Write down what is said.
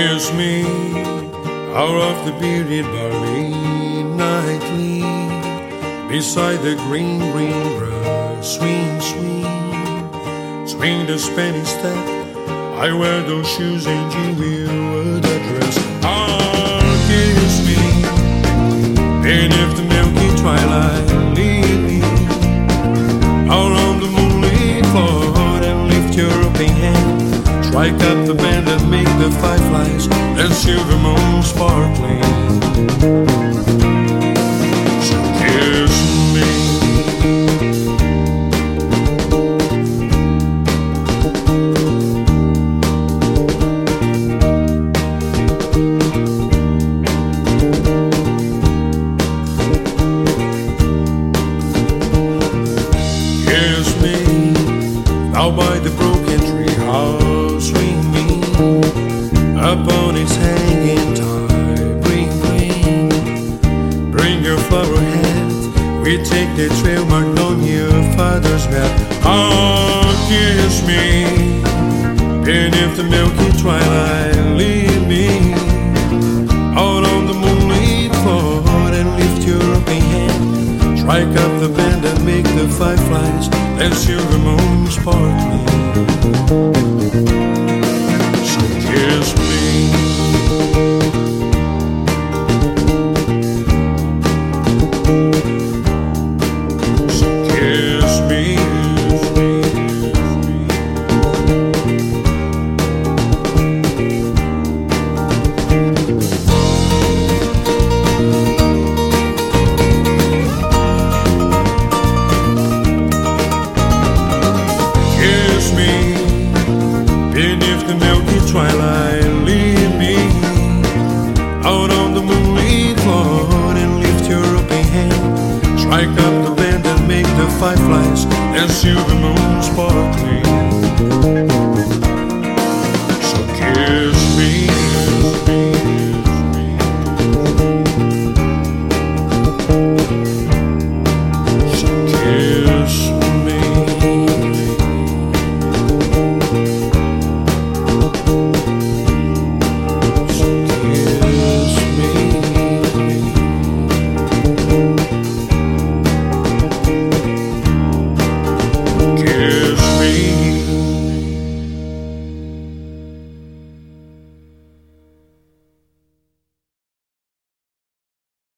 Kiss me out of the bearded barley nightly, beside the green grass. Swing, swing, swing the Spanish step. I wear those shoes and you wear that dress. Kiss me beneath the milky twilight. Lead me out on the moonlit floor and lift your open hand. Strike up the band and make the fireflies and silver moon sparkling. So kiss me. Kiss me out by the broken tree house. Swing me upon its hanging tie. Bring your flower hat. We take the trail marked on your father's map. Kiss me beneath the milky twilight. Lead me out on the moonlit floor and lift your open hand. Strike up the band and make the fireflies and silver moon sparkle.